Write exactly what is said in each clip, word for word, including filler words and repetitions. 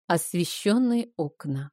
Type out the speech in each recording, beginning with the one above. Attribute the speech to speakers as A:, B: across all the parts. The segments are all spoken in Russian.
A: Освещенные окна.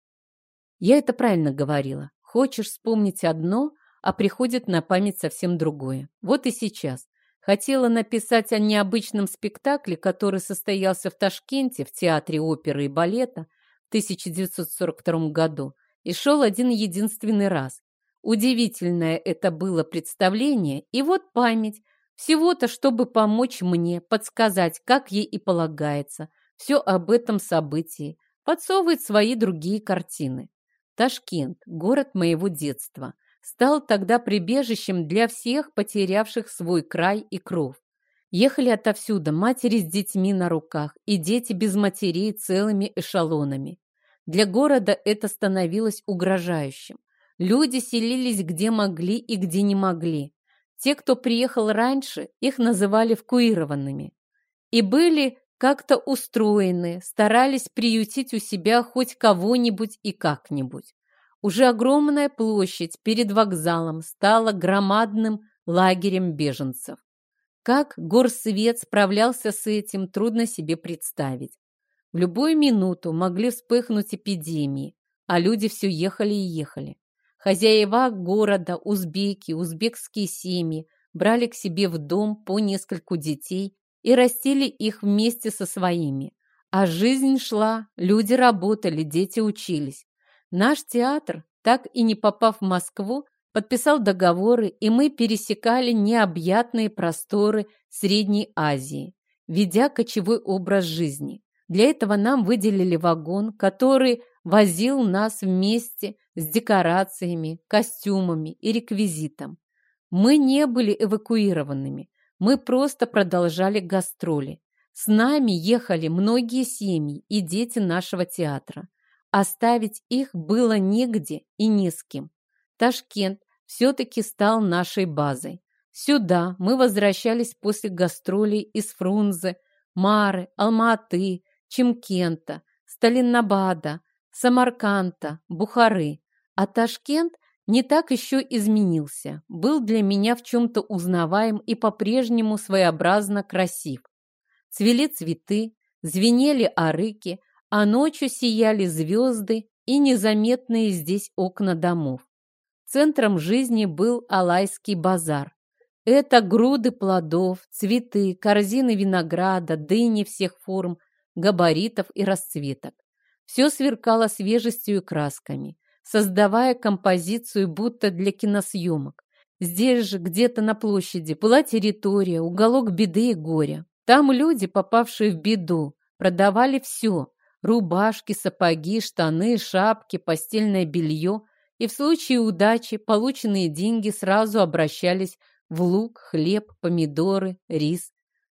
A: Я это правильно говорила. Хочешь вспомнить одно, а приходит на память совсем другое. Вот и сейчас. Хотела написать о необычном спектакле, который состоялся в Ташкенте в Театре оперы и балета в тысяча девятьсот сорок втором году и шел один единственный раз. Удивительное это было представление, и вот память. Всего-то, чтобы помочь мне, подсказать, как ей и полагается, все об этом событии, подсовывает свои другие картины. Ташкент, город моего детства, стал тогда прибежищем для всех потерявших свой край и кров. Ехали отовсюду матери с детьми на руках и дети без матерей целыми эшелонами. Для города это становилось угрожающим. Люди селились где могли и где не могли. Те, кто приехал раньше, их называли эвакуированными. И были как-то устроены, старались приютить у себя хоть кого-нибудь и как-нибудь. Уже огромная площадь перед вокзалом стала громадным лагерем беженцев. Как горсвет справлялся с этим, трудно себе представить. В любую минуту могли вспыхнуть эпидемии, а люди все ехали и ехали. Хозяева города, узбеки, узбекские семьи брали к себе в дом по нескольку детей и растили их вместе со своими. А жизнь шла, люди работали, дети учились. Наш театр, так и не попав в Москву, подписал договоры, и мы пересекали необъятные просторы Средней Азии, ведя кочевой образ жизни. Для этого нам выделили вагон, который возил нас вместе с декорациями, костюмами и реквизитом. Мы не были эвакуированными, мы просто продолжали гастроли. С нами ехали многие семьи и дети нашего театра. Оставить их было негде и не с кем. Ташкент все-таки стал нашей базой. Сюда мы возвращались после гастролей из Фрунзе, Мары, Алма-Аты, Чимкента, Сталинабада, Самарканда, Бухары. А Ташкент не так еще изменился, был для меня в чем-то узнаваем и по-прежнему своеобразно красив. Цвели цветы, звенели арыки, а ночью сияли звезды и незаметные здесь окна домов. Центром жизни был Алайский базар. Это груды плодов, цветы, корзины винограда, дыни всех форм, габаритов и расцветок. Все сверкало свежестью и красками, создавая композицию будто для киносъемок. Здесь же, где-то на площади, была территория, уголок беды и горя. Там люди, попавшие в беду, продавали все – рубашки, сапоги, штаны, шапки, постельное белье, и в случае удачи полученные деньги сразу обращались в лук, хлеб, помидоры, рис.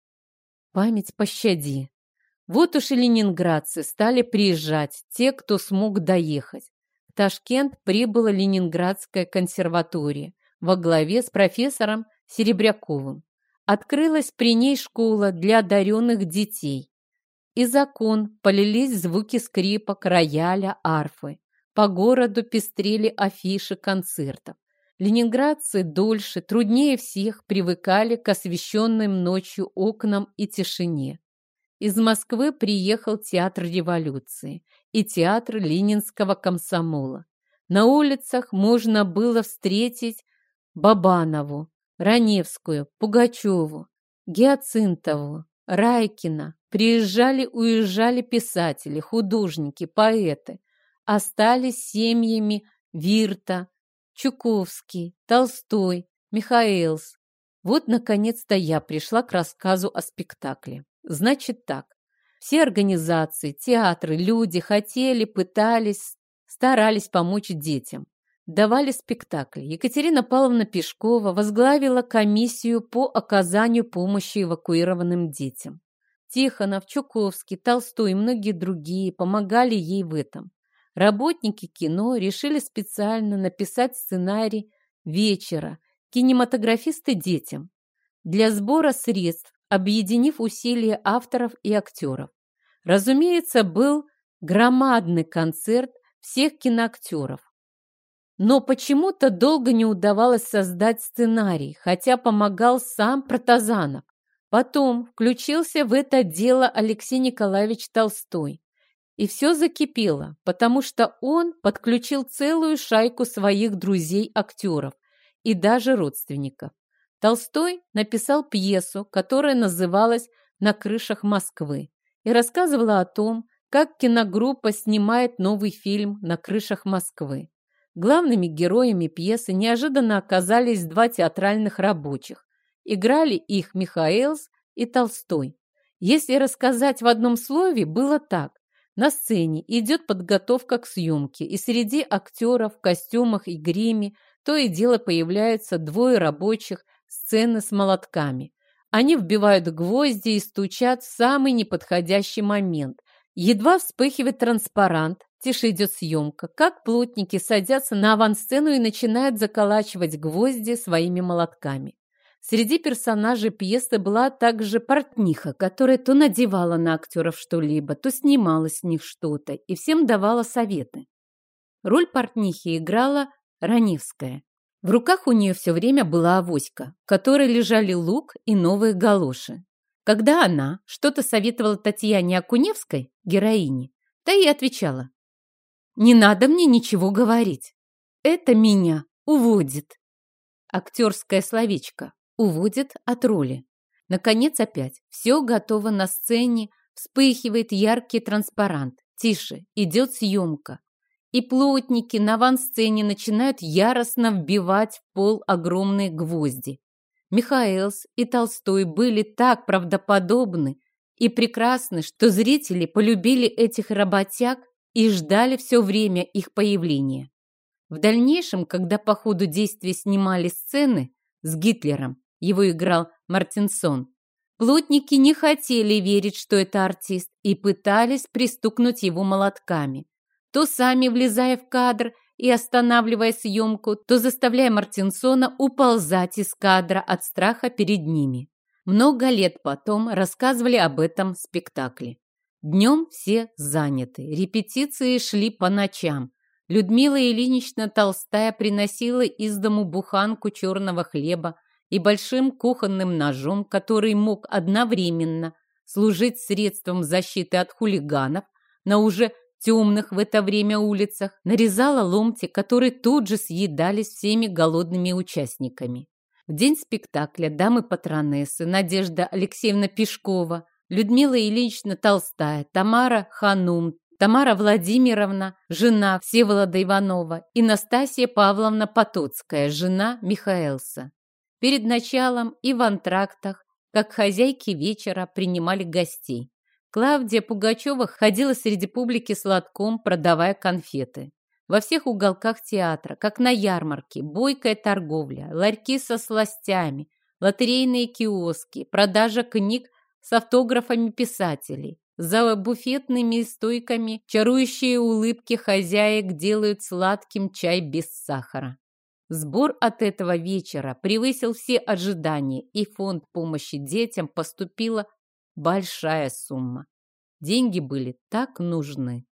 A: Память пощади. Вот уж и ленинградцы стали приезжать, те, кто смог доехать. В Ташкент прибыла Ленинградская консерватория во главе с профессором Серебряковым. Открылась при ней школа для одаренных детей. Из окон полились звуки скрипок, рояля, арфы. По городу пестрели афиши концертов. Ленинградцы дольше, труднее всех привыкали к освещенным ночью окнам и тишине. Из Москвы приехал театр революции и театр ленинского комсомола. На улицах можно было встретить Бабанову, Раневскую, Пугачеву, Гиацинтову, Райкина. Приезжали-уезжали писатели, художники, поэты. Остались семьями Вирта, Чуковский, Толстой, Михаэлс. Вот, наконец-то, я пришла к рассказу о спектакле. Значит так, все организации, театры, люди хотели, пытались, старались помочь детям. Давали спектакли. Екатерина Павловна Пешкова возглавила комиссию по оказанию помощи эвакуированным детям. Тихонов, Чуковский, Толстой и многие другие помогали ей в этом. Работники кино решили специально написать сценарий вечера «Кинематографисты детям» для сбора средств, объединив усилия авторов и актеров. Разумеется, был громадный концерт всех киноактеров. Но почему-то долго не удавалось создать сценарий, хотя помогал сам Протазанов. Потом включился в это дело Алексей Николаевич Толстой. И все закипело, потому что он подключил целую шайку своих друзей-актеров и даже родственников. Толстой написал пьесу, которая называлась «На крышах Москвы» и рассказывала о том, как киногруппа снимает новый фильм «На крышах Москвы». Главными героями пьесы неожиданно оказались два театральных рабочих. Играли их Михаэлс и Толстой. Если рассказать в одном слове, было так. На сцене идет подготовка к съемке, и среди актеров в костюмах и гриме то и дело появляются двое рабочих сцены с молотками. Они вбивают гвозди и стучат в самый неподходящий момент. Едва вспыхивает транспарант, тише идет съемка, как плотники садятся на авансцену и начинают заколачивать гвозди своими молотками. Среди персонажей пьесы была также портниха, которая то надевала на актеров что-либо, то снимала с них что-то и всем давала советы. Роль портнихи играла Раневская. В руках у нее все время была авоська, в которой лежали лук и новые галоши. Когда она что-то советовала Татьяне Окуневской, героине, та ей отвечала: «Не надо мне ничего говорить. Это меня уводит». Актерское словечко уводит от роли. Наконец опять все готово на сцене, вспыхивает яркий транспарант. Тише, идет съемка. И плотники на авансцене начинают яростно вбивать в пол огромные гвозди. Михаэлс и Толстой были так правдоподобны и прекрасны, что зрители полюбили этих работяг и ждали все время их появления. В дальнейшем, когда по ходу действия снимали сцены с Гитлером, его играл Мартинсон, плотники не хотели верить, что это артист, и пытались пристукнуть его молотками, то сами влезая в кадр и останавливая съемку, то заставляя Мартинсона уползать из кадра от страха перед ними. Много лет потом рассказывали об этом спектакле. Днем все заняты, репетиции шли по ночам. Людмила Ильинична Толстая приносила из дому буханку черного хлеба и большим кухонным ножом, который мог одновременно служить средством защиты от хулиганов на уже темных в это время улицах, нарезала ломти, которые тут же съедались всеми голодными участниками. В день спектакля дамы-патронессы Надежда Алексеевна Пешкова, Людмила Ильинична Толстая, Тамара Ханум, Тамара Владимировна, жена Всеволода Иванова, и Настасья Павловна Потоцкая, жена Михаэлса. Перед началом и в антрактах, как хозяйки вечера, принимали гостей. Клавдия Пугачева ходила среди публики с лотком, продавая конфеты. Во всех уголках театра, как на ярмарке, бойкая торговля, ларьки со сластями, лотерейные киоски, продажа книг с автографами писателей. За буфетными стойками чарующие улыбки хозяек делают сладким чай без сахара. Сбор от этого вечера превысил все ожидания, и в фонд помощи детям поступила большая сумма. Деньги были так нужны.